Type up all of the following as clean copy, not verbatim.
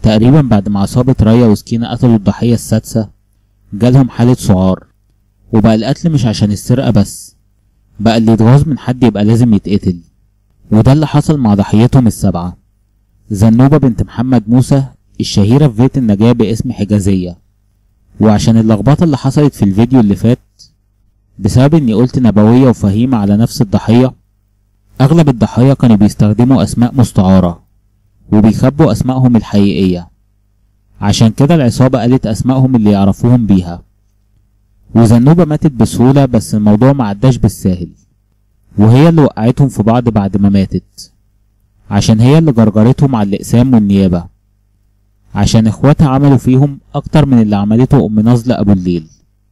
تقريبا بعد ما عصابة ريا وسكينة قتلوا الضحية السادسة جالهم حالة سعار، وبقى القتل مش عشان السرقة بس، بقى اللي يتغاظ من حد يبقى لازم يتقتل. وده اللي حصل مع ضحيتهم السبعة، زنوبة بنت محمد موسى الشهيرة في بيت النجاة باسم حجازية. وعشان اللخبطة اللي حصلت في الفيديو اللي فات بسبب اني قلت نبوية وفهيمة على نفس الضحية، اغلب الضحايا كانوا بيستخدموا اسماء مستعارة وبيخبوا اسمائهم الحقيقية، عشان كده العصابة قالت اسمائهم اللي يعرفوهم بيها. وزنوبة ماتت بسهولة، بس الموضوع معداش بالساهل، وهي اللي وقعتهم في بعض بعد ما ماتت، عشان هي اللي جرجرتهم على الأقسام والنيابة، عشان اخواتها عملوا فيهم اكتر من اللي عملته ام نازلة ابو الليل.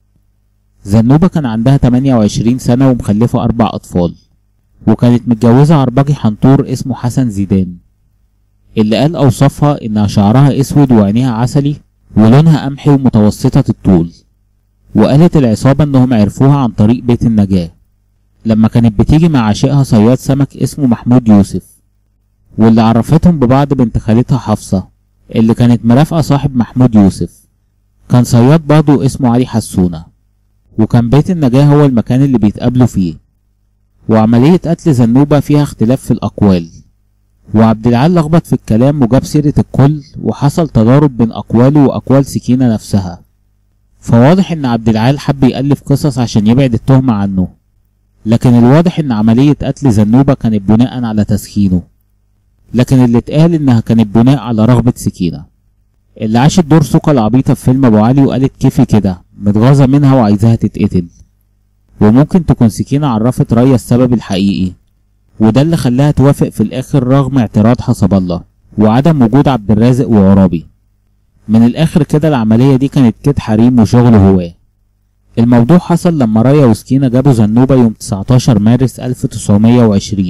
زنوبة كان عندها 28 سنة ومخلفة 4 اطفال، وكانت متجوزة عربجي حنطور اسمه حسن زيدان، اللي قال اوصافها انها شعرها اسود وعينيها عسلي ولونها قمحي ومتوسطة الطول. وقالت العصابة انهم عرفوها عن طريق بيت النجاة لما كانت بتيجي مع عشيقها صياد سمك اسمه محمود يوسف، واللي عرفتهم ببعض بنت خالتها حفصة اللي كانت مرافقة صاحب محمود يوسف، كان صياد برضه اسمه علي حسونة، وكان بيت النجاة هو المكان اللي بيتقابلوا فيه. وعملية قتل زنوبة فيها اختلاف في الأقوال، وعبد العال لخبط في الكلام وجاب سيرة الكل، وحصل تضارب بين أقواله وأقوال سكينة نفسها. فواضح إن عبد العال حب يألف قصص عشان يبعد التهمة عنه، لكن الواضح إن عملية قتل زنوبة كانت بناء على تسخينه، لكن اللي اتقال إنها كانت بناء على رغبة سكينة اللي عاشت دور سوكا العبيطة في فيلم أبو علي، وقالت كيفي كده متغاظة منها وعايزاها تتقتل. وممكن تكون سكينة عرفت ريا السبب الحقيقي، وده اللي خلاها توافق في الآخر رغم اعتراض حسب الله وعدم وجود عبد الرازق وعرابي. من الآخر كده العملية دي كانت كده حريم وشغل هواه. الموضوع حصل لما ريا وسكينة جابوا زنوبة يوم 19 مارس 1920،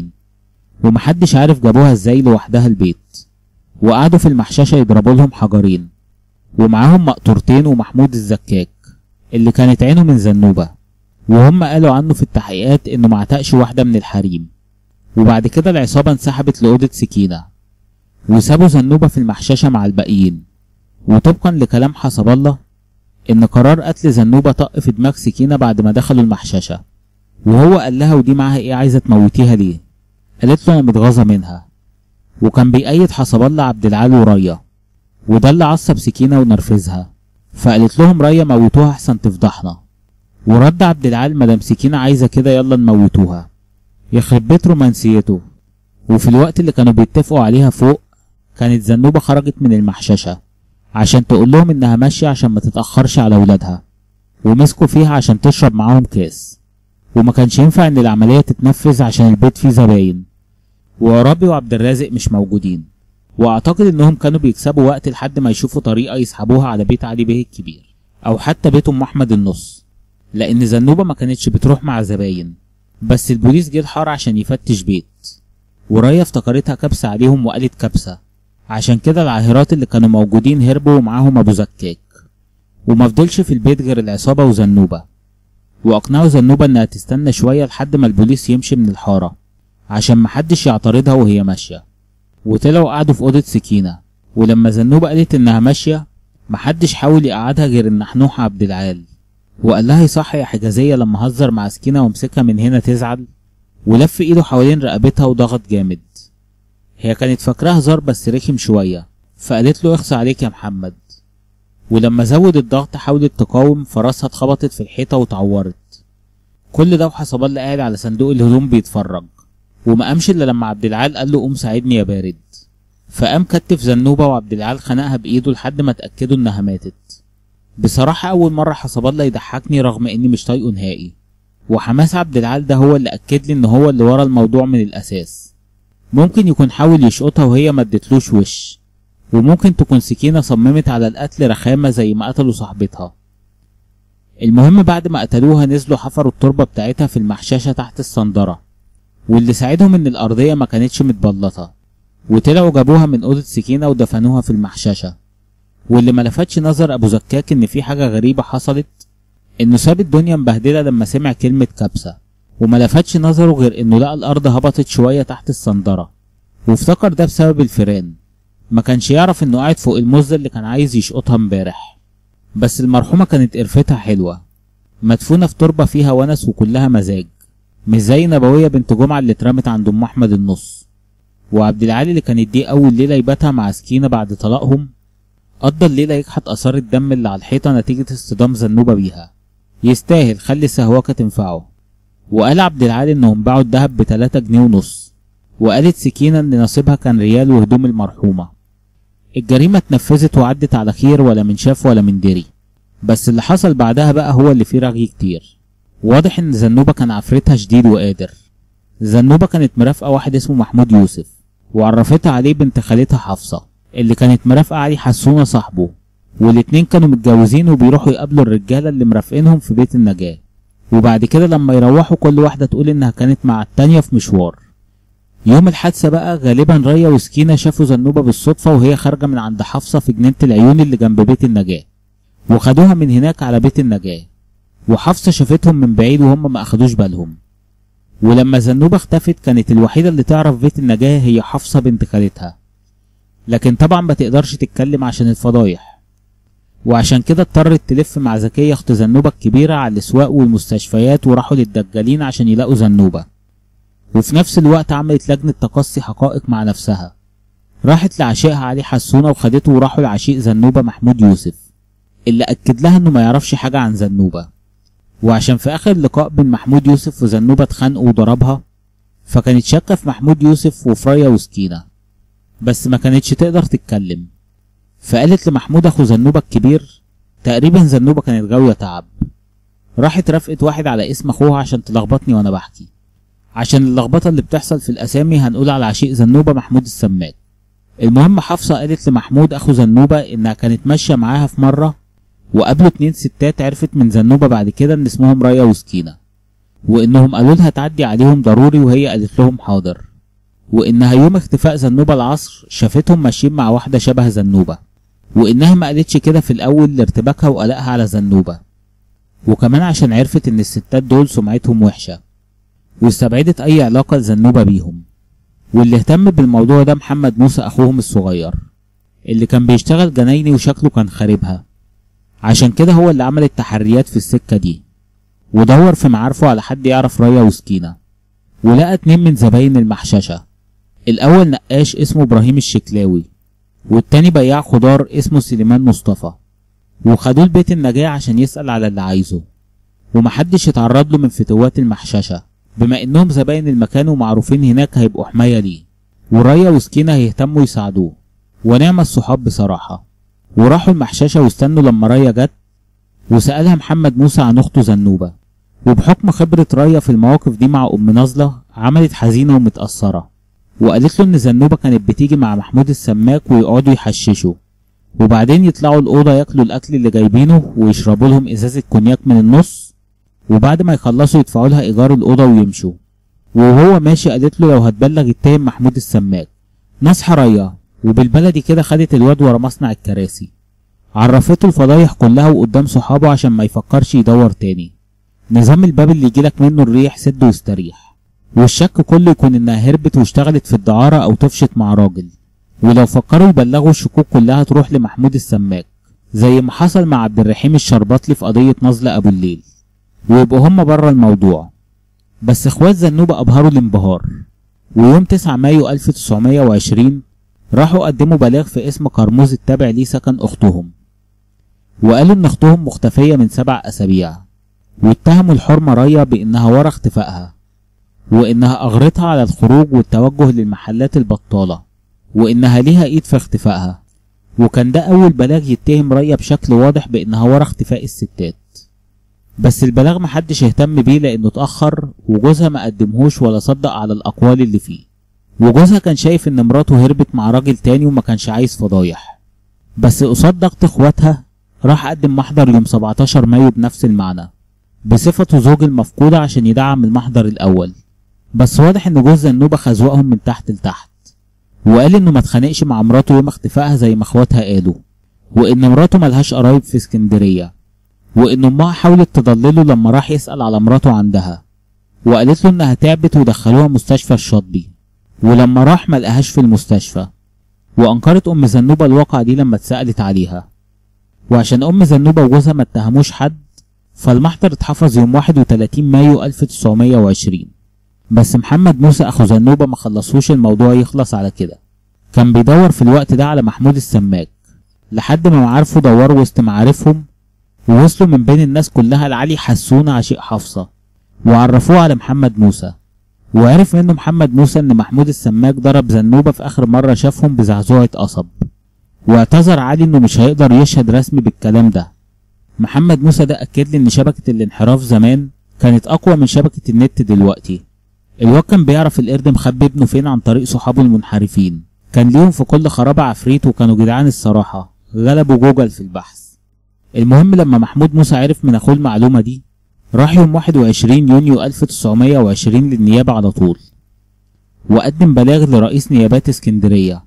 ومحدش عارف جابوها ازاي لوحدها البيت، وقعدوا في المحششة يضربوا لهم حجرين، ومعاهم مقطورتين ومحمود الزكاك اللي كانت عينه من زنوبة، وهم قالوا عنه في التحقيقات انه معتقش واحدة من الحريم. وبعد كده العصابة انسحبت لأوضة سكينة وسابوا زنوبة في المحششة مع الباقيين. وطبقا لكلام حسب الله ان قرار قتل زنوبة طق في دماغ سكينة بعد ما دخلوا المحششة، وهو قال لها ودي معاها ايه عايزة تموتيها ليه؟ قالت له انا متغاظة منها. وكان بيأيد حسب الله عبد العال وريا، وده اللي عصب سكينة ونرفزها، فقالت لهم ريا موتوها احسن تفضحنا. ورد عبد العال مدام سكينة عايزة كده يلا نموتوها، يخرب بيت رومانسيته. وفي الوقت اللي كانوا بيتفقوا عليها فوق كانت زنوبة خرجت من المحششة عشان تقول لهم انها ماشية عشان ما تتأخرش على ولادها، ومسكوا فيها عشان تشرب معاهم كاس، وما كانش ينفع ان العملية تتنفذ عشان البيت فيه زباين وعرابي وعبد الرازق مش موجودين. واعتقد انهم كانوا بيكسبوا وقت لحد ما يشوفوا طريقة يسحبوها على بيت علي بيه الكبير او حتى بيت ام احمد النص، لان زنوبة ما كانتش بتروح مع زباين. بس البوليس جه الحار عشان يفتش بيت، وريا افتكرتها كبسة عليهم وقالت كبسة، عشان كده العاهرات اللي كانوا موجودين هربوا ومعاهم ابو زكاك، وما فضلش في البيت غير العصابة وزنوبة. واقنعوا زنوبة انها تستنى شوية لحد ما البوليس يمشي من الحارة عشان محدش يعترضها وهي ماشية. وطلعوا قعدوا في اوضة سكينة، ولما زنوبة قالت انها ماشية محدش حاول يقعدها غير النحنوح عبد العال، وقال لها يصح يا حجازية لما هزر مع سكينة ومسكها من هنا تزعل، ولف ايده حوالين رقبتها وضغط جامد. هي كانت فاكراه هزار بس رخم شوية، فقالت له اخصى عليك يا محمد. ولما زود الضغط حاولت تقاوم فراسها اتخبطت في الحيطة واتعورت. كل ده وحسب الله قاعد على صندوق الهدوم بيتفرج، وما قامش الا لما عبد العال قال له قوم ساعدني يا بارد، فقام كتف زنوبة وعبد العال خنقها بايده لحد ما اتأكدوا انها ماتت. بصراحة اول مرة حسب الله يضحكني رغم اني مش طايقه نهائي، وحماس عبد العال ده هو اللي اكد لي ان هو اللي ورا الموضوع من الاساس. ممكن يكون حاول يشقطها وهي ما ادتلوش وش، وممكن تكون سكينة صممت على القتل رخامة زي ما قتلوا صاحبتها. المهم بعد ما قتلوها نزلوا حفروا التربة بتاعتها في المحششة تحت الصندرة، واللي ساعدهم ان الارضية ما كانتش متبلطة، وطلعوا جابوها من اوضة سكينة ودفنوها في المحششة. واللي ما لفتش نظر ابو زكاك ان في حاجة غريبة حصلت، انه ساب الدنيا مبهدلة لما سمع كلمة كبسة، وما لفتش نظره غير انه لقى الارض هبطت شوية تحت الصندرة، وافتكر ده بسبب الفيران. ما كانش يعرف انه قاعد فوق المزة اللي كان عايز يشقطها امبارح. بس المرحومة كانت قرفتها حلوة، مدفونة في تربة فيها ونس وكلها مزاج، مش زي نبوية بنت جمعة اللي اترمت عند ام احمد النص. وعبد العالي اللي كانت دي اول ليلة يباتها مع سكينة بعد طلاقهم، قضى الليلة يكحت اثار الدم اللي على الحيطة نتيجة اصطدام زنوبة بيها. يستاهل، خلي السهواكة تنفعه. وقال عبد العالي انهم باعوا الدهب ب3 جنيه ونص، وقالت سكينة ان نصيبها كان ريال وهدوم المرحومة. الجريمة اتنفذت وعدت على خير، ولا من شاف ولا من دري. بس اللي حصل بعدها بقى هو اللي فيه رغي كتير. واضح ان زنوبة كان عفرتها شديد وقادر. زنوبة كانت مرافقة واحد اسمه محمود يوسف، وعرفتها عليه بنت خالتها حفصة اللي كانت مرافقة علي حسونة صاحبه، والاتنين كانوا متجوزين وبيروحوا يقابلوا الرجالة اللي مرافقينهم في بيت النجاة. وبعد كده لما يروحوا كل واحدة تقول انها كانت مع التانية في مشوار. يوم الحادثة بقى غالبا ريا وسكينة شافوا زنوبة بالصدفة وهي خارجة من عند حفصة في جنينة العيون اللي جنب بيت النجاة، وخدوها من هناك على بيت النجاة. وحفصة شافتهم من بعيد وهم ما اخدوش بالهم. ولما زنوبة اختفت كانت الوحيدة اللي تعرف بيت النجاة هي حفصة بنت خالتها، لكن طبعا ما تقدرش تتكلم عشان الفضايح. وعشان كده اضطرت تلف مع زكية اخت زنوبة الكبيرة على الاسواق والمستشفيات، وراحوا للدجالين عشان يلاقوا زنوبة. وفي نفس الوقت عملت لجنة تقصي حقائق مع نفسها، راحت لعشيقها علي حسونة وخدته، وراحوا لعشيق زنوبة محمود يوسف اللي اكد لها انه ما يعرفش حاجة عن زنوبة. وعشان في اخر لقاء بين محمود يوسف وزنوبة اتخانقوا وضربها، فكانت شاكة في محمود يوسف وفي ريا وسكينة، بس ما كانتش تقدر تتكلم. فقالت لمحمود اخو زنوبة الكبير، تقريبا زنوبة كانت غاوية تعب، راحت رافقت واحد على اسم اخوها عشان تلخبطني وانا بحكي. عشان اللخبطة اللي بتحصل في الاسامي هنقول على عشيق زنوبة محمود السماك. المهم حفصة قالت لمحمود اخو زنوبة انها كانت ماشية معاها في مرة، وقابلوا 2 ستات عرفت من زنوبة بعد كده ان اسمهم ريا وسكينة، وانهم قالوا لها تعدي عليهم ضروري، وهي قالت لهم حاضر. وانها يوم اختفاء زنوبة العصر شافتهم ماشيين مع واحدة شبه زنوبة، وانها ما قالتش كده في الاول لارتباكها وقلقها على زنوبة، وكمان عشان عرفت ان الستات دول سمعتهم وحشة، واستبعدت اي علاقة لزنوبة بيهم. واللي اهتم بالموضوع ده محمد موسى اخوهم الصغير اللي كان بيشتغل جنايني وشكله كان خاربها، عشان كده هو اللي عمل التحريات في السكة دي، ودور في معارفه على حد يعرف ريا وسكينة. ولقى 2 من زباين المحششة، الاول نقاش اسمه ابراهيم الشكلاوي، والتاني بياع خضار اسمه سليمان مصطفى. وخدوه لبيت النجاة عشان يسأل على اللي عايزه، ومحدش يتعرض له من فتوات المحششة بما انهم زباين المكان ومعروفين هناك هيبقوا حماية ليه. وريا وسكينة هيهتموا يساعدوه، ونعم الصحاب بصراحة. وراحوا المحششة واستنوا لما ريا جت، وسألها محمد موسى عن اخته زنوبة. وبحكم خبرة ريا في المواقف دي مع ام نازلة عملت حزينة ومتأثرة، وقالت له ان زنوبة كانت بتيجي مع محمود السماك ويقعدوا يحششوا، وبعدين يطلعوا الأوضة ياكلوا الأكل اللي جايبينه ويشربوا لهم إزازة كونياك من النص، وبعد ما يخلصوا يدفعوا لها إيجار الأوضة ويمشوا. وهو ماشي قالت له لو هتبلغ اتهم محمود السماك. نصحى ريا، وبالبلدي كده خدت الواد ورا مصنع الكراسي، عرفته الفضايح كلها وقدام صحابه عشان ما يفكرش يدور تاني. نظام الباب اللي يجيلك منه الريح سد واستريح، والشك كله يكون انها هربت واشتغلت في الدعارة او طفشت مع راجل. ولو فكروا يبلغوا الشكوك كلها تروح لمحمود السماك زي ما حصل مع عبد الرحيم الشرباطلي في قضية نازلة ابو الليل، ويبقوا هم بره الموضوع. بس اخوات زنوبة ابهروا الانبهار، ويوم 9 مايو 1920 راحوا قدموا بلاغ في اسم كرموز التابع ليه سكن اختهم، وقالوا ان اختهم مختفية من 7 اسابيع، واتهموا الحرمة ريا بانها ورا اختفائها، وانها اغرتها على الخروج والتوجه للمحلات البطالة، وانها ليها ايد في اختفائها. وكان ده اول بلاغ يتهم ريا بشكل واضح بانها ورا اختفاء الستات. بس البلاغ محدش اهتم بيه لانه اتأخر، وجوزها ما قدمهوش ولا صدق على الاقوال اللي فيه. وجوزها كان شايف ان مراته هربت مع راجل تاني وما كانش عايز فضايح. بس قصاد ضغط اخواتها راح قدم محضر يوم 17 مايو بنفس المعنى بصفته زوج المفقودة عشان يدعم المحضر الاول. بس واضح ان جوز زنوبة خزوقهم من تحت لتحت، وقال انه ما اتخانقش مع مراته يوم اختفائها زي ما اخواتها قالوا، وان مراته ملهاش قرايب في اسكندرية، وان امها حاولت تضلله لما راح يسأل على مراته عندها، وقالت له انها تعبت ودخلوها مستشفى الشاطبي، ولما راح ملقاهاش في المستشفى. وأنكرت أم زنوبة الواقعة دي لما اتسألت عليها. وعشان أم زنوبة وجوزها ما اتهموش حد، فالمحضر اتحفظ يوم 31 مايو 1920. بس محمد موسى أخو زنوبة ما خلصوش الموضوع يخلص على كده. كان بيدور في الوقت ده على محمود السماك، لحد ما معارفه دوروا وسط معارفهم ووصلوا من بين الناس كلها لعلي حسونة عشيق حفصة، وعرفوه على محمد موسى. وعرف منه محمد موسى ان محمود السماك ضرب زنوبة في اخر مرة شافهم بزعزوعة قصب، واعتذر علي انه مش هيقدر يشهد رسمي بالكلام ده. محمد موسى ده اكد لي ان شبكة الانحراف زمان كانت اقوى من شبكة النت دلوقتي. الواد كان بيعرف القرد مخبي ابنه فين عن طريق صحابه المنحرفين، كان ليهم في كل خرابة عفريت وكانوا جدعان الصراحة، غلبوا جوجل في البحث. المهم لما محمود موسى عرف من اخوه المعلومة دي، راح يوم 21 يونيو 1920 للنيابة على طول، وقدم بلاغ لرئيس نيابات اسكندرية،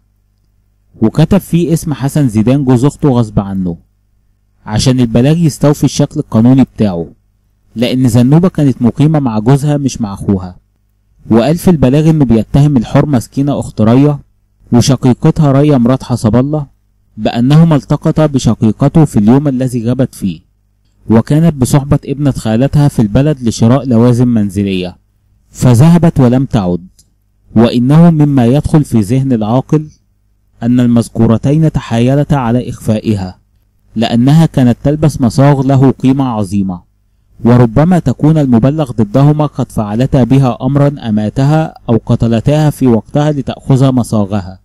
وكتب فيه اسم حسن زيدان جوز اخته غصب عنه، عشان البلاغ يستوفي الشكل القانوني بتاعه، لان زنوبة كانت مقيمة مع جوزها مش مع اخوها. وقال في البلاغ انه بيتهم الحرمة سكينة اخت ريا وشقيقتها ريا مرات حسب الله بانهما التقطا بشقيقته في اليوم الذي غابت فيه، وكانت بصحبة ابنة خالتها في البلد لشراء لوازم منزلية، فذهبت ولم تعد. وإنه مما يدخل في ذهن العاقل أن المذكورتين تحايلتا على إخفائها، لأنها كانت تلبس مصاغ له قيمة عظيمة، وربما تكون المبلغ ضدهما قد فعلتا بها أمرا أماتها أو قتلتاها في وقتها لتأخذ مصاغها،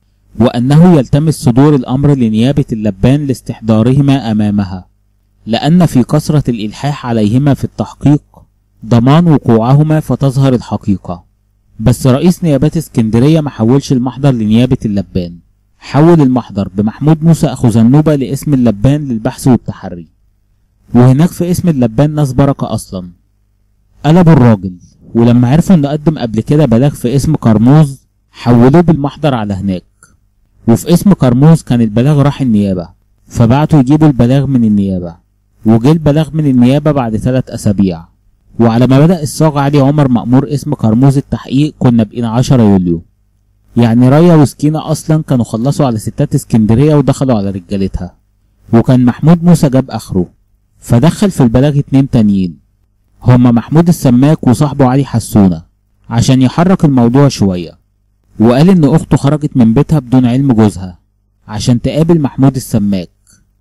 وأنه يلتمس صدور الأمر لنيابة اللبان لاستحضارهما أمامها، لأن في كثرة الإلحاح عليهما في التحقيق ضمان وقوعهما فتظهر الحقيقة. بس رئيس نيابات اسكندرية ما حولش المحضر لنيابة اللبان، حول المحضر بمحمود موسى أخو زنوبة لاسم اللبان للبحث والتحري. وهناك في اسم اللبان ناس بركة أصلا، قلبوا الراجل، ولما عرفوا إنه قدم قبل كده بلاغ في اسم كرموز حولوه بالمحضر على هناك. وفي اسم كرموز كان البلاغ راح النيابة، فبعتوا يجيبوا البلاغ من النيابة، وجه البلاغ من النيابة بعد 3 أسابيع. وعلى ما بدأ الصاغ علي عمر مأمور اسم كرموز التحقيق كنا بقينا 10 يوليو، يعني ريا وسكينة أصلا كانوا خلصوا على ستات اسكندرية ودخلوا على رجالتها. وكان محمود موسى جاب آخره، فدخل في البلاغ 2 تانيين، هما محمود السماك وصاحبه علي حسونة، عشان يحرك الموضوع شوية. وقال إن أخته خرجت من بيتها بدون علم جوزها عشان تقابل محمود السماك،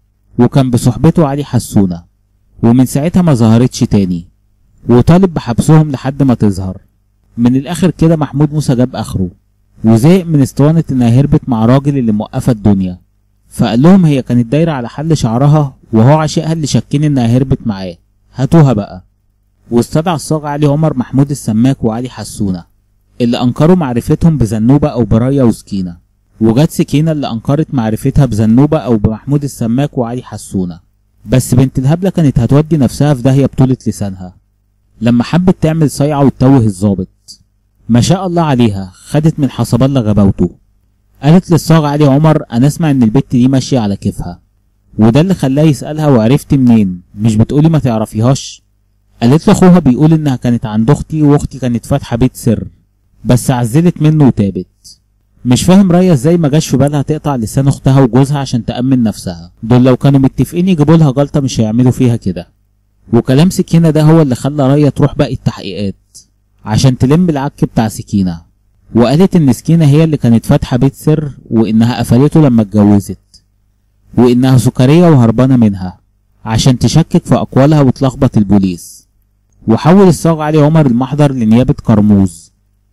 وكان بصحبته علي حسونة، ومن ساعتها ما ظهرتش تاني، وطالب بحبسهم لحد ما تظهر. من الآخر كده محمود موسى جاب آخره، وزهق من اسطوانة إنها هربت مع راجل اللي موقفة الدنيا، فقال لهم هي كانت دايرة على حل شعرها وهو عشقها اللي شاكين إنها هربت معاه، هاتوها بقى. واستدعى الصاغ علي عمر محمود السماك وعلي حسونة اللي أنكروا معرفتهم بزنوبة أو بريا وسكينة، وجت سكينة اللي أنكرت معرفتها بزنوبة أو بمحمود السماك وعلي حسونة. بس بنت الهبلة كانت هتودي نفسها في داهية بطولة لسانها لما حبت تعمل صيعة وتتوه الظابط. ما شاء الله عليها، خدت من حسب الله غباوته. قالت للصاغ علي عمر أنا أسمع إن البت دي ماشية على كيفها، وده اللي خلاه يسألها وعرفت منين؟ مش بتقولي ما تعرفيهاش؟ قالت له أخوها بيقول إنها كانت عند أختي، وأختي كانت فاتحة بيت سر بس عزلت منه وتابت. مش فاهم ريا ازاي ما جاش في بالها تقطع لسان اختها وجوزها عشان تأمن نفسها، دول لو كانوا متفقين يجيبوا لها جلطة مش هيعملوا فيها كده. وكلام سكينة ده هو اللي خلى ريا تروح باقي التحقيقات عشان تلم العك بتاع سكينة، وقالت ان سكينة هي اللي كانت فاتحة بيت سر، وانها قفلته لما اتجوزت، وانها سكرية وهربانة منها عشان تشكك في اقوالها وتلخبط البوليس. وحول الصاغ علي عمر المحضر لنيابة كرموز،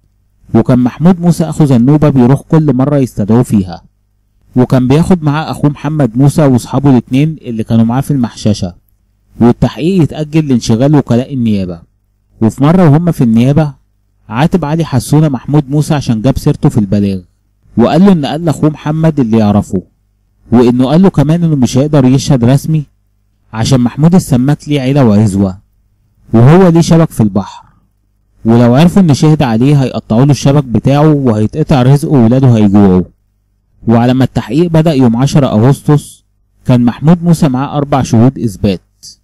وكان محمود موسى اخو زنوبة بيروح كل مرة يستدعوه فيها، وكان بياخد معاه اخوه محمد موسى واصحابه الاتنين اللي كانوا معاه في المحششة، والتحقيق يتأجل لانشغال وكلاء النيابة. وفي مرة وهم في النيابة عاتب علي حسونة محمود موسى عشان جاب سيرته في البلاغ، وقال له ان قال لاخوه محمد اللي يعرفه، وانه قال له كمان انه مش هيقدر يشهد رسمي عشان محمود السماك ليه عيلة وعزوة، وهو ليه شبك في البحر، ولو عرفوا ان شهد عليه هيقطعوا له الشبك بتاعه وهيتقطع رزقه وولاده هيجوعوا. وعلى ما التحقيق بدأ يوم 10 أغسطس كان محمود موسى معاه 4 شهود إثبات،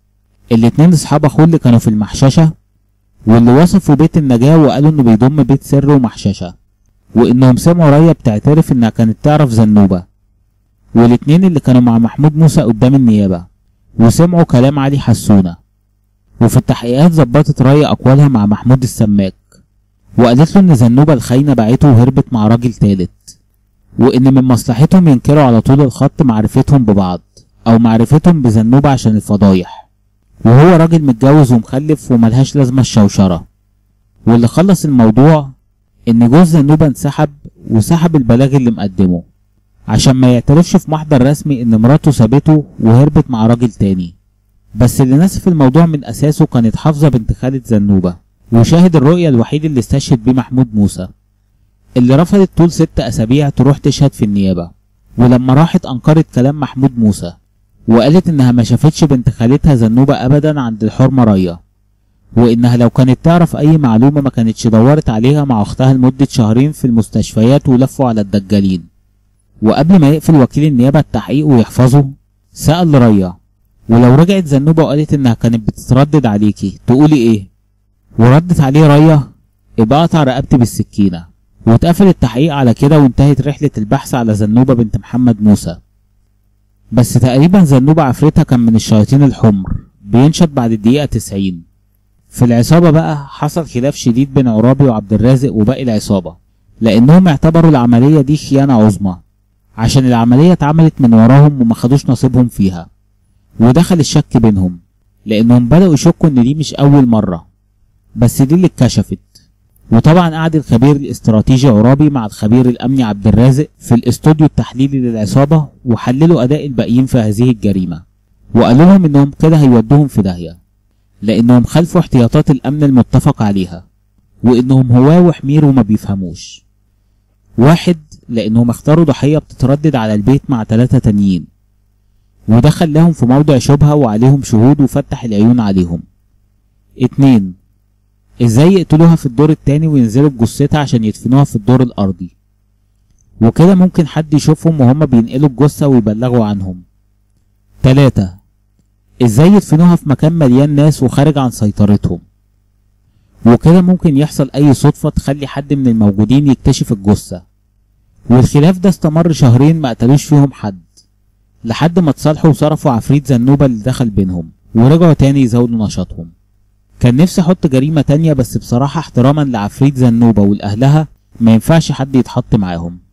الاتنين اصحاب اخوه اللي كانوا في المحششة، واللي وصفوا بيت النجاة وقالوا انه بيضم بيت سر ومحششة. وانهم سمعوا ريا بتعترف انها كانت تعرف زنوبة، والاتنين اللي كانوا مع محمود موسى قدام النيابة وسمعوا كلام علي حسونة. وفي التحقيقات ظبطت ريا اقوالها مع محمود السماك وقالت له ان زنوبة الخاينة باعته وهربت مع راجل تالت، وان من مصلحتهم ينكروا على طول الخط معرفتهم ببعض او معرفتهم بزنوبة عشان الفضايح، وهو راجل متجوز ومخلف وملهاش لازمة الشوشرة. واللي خلص الموضوع ان جوز زنوبة انسحب وسحب البلاغ اللي مقدمه عشان ما يعترفش في محضر رسمي ان مراته سابته وهربت مع راجل تاني. بس اللي نسف الموضوع من اساسه كانت حافظة بنت خالة زنوبة وشاهد الرؤية الوحيد اللي استشهد بيه محمود موسى، اللي رفضت طول 6 أسابيع تروح تشهد في النيابة. ولما راحت انكرت كلام محمود موسى وقالت انها ما شافتش بنت خالتها زنوبة ابدا عند الحرمة ريا، وانها لو كانت تعرف اي معلومة ما كانتش دورت عليها مع اختها لمدة شهرين في المستشفيات ولفوا على الدجالين. وقبل ما يقفل وكيل النيابة التحقيق ويحفظه سأل ريا، ولو رجعت زنوبة وقالت انها كانت بتتردد عليكي تقولي ايه؟ وردت عليه ريا، ابقى اقطع رقبتي بالسكينة. واتقفل التحقيق على كده وانتهت رحلة البحث على زنوبة بنت محمد موسى. بس تقريبا زنوبة عفريتها كان من الشياطين الحمر بينشط بعد الدقيقة 90. في العصابة بقى حصل خلاف شديد بين عرابي وعبد الرازق وباقي العصابة، لانهم اعتبروا العملية دي خيانة عظمى عشان العملية اتعملت من وراهم وما خدوش نصيبهم فيها. ودخل الشك بينهم لانهم بدأوا يشكوا ان دي مش اول مرة، بس دي اللي اتكشفت. وطبعا قعد الخبير الاستراتيجي عرابي مع الخبير الامني عبد الرازق في الاستوديو التحليلي للعصابة وحللوا اداء الباقيين في هذه الجريمة، وقالوا لهم انهم كده هيودوهم في داهية لانهم خالفوا احتياطات الامن المتفق عليها، وانهم هواه وحمير وما بيفهموش. 1 لانهم اختاروا ضحية بتتردد على البيت مع 3 تانيين، وده خلاهم في موضع شبهة وعليهم شهود وفتح العيون عليهم. 2 ازاي يقتلوها في الدور التاني وينزلوا بجثتها عشان يدفنوها في الدور الارضي، وكده ممكن حد يشوفهم وهم بينقلوا الجثة ويبلغوا عنهم. 3 ازاي يدفنوها في مكان مليان ناس وخارج عن سيطرتهم، وكده ممكن يحصل اي صدفة تخلي حد من الموجودين يكتشف الجثة. والخلاف ده استمر 2 شهر ما قتلوش فيهم حد، لحد ما اتصالحوا وصرفوا عفريت زنوبة اللي دخل بينهم ورجعوا تاني يزودوا نشاطهم. كان نفسي احط جريمة تانية، بس بصراحة احتراما لعفريت زنوبة ولأهلها ما ينفعش حد يتحط معاهم.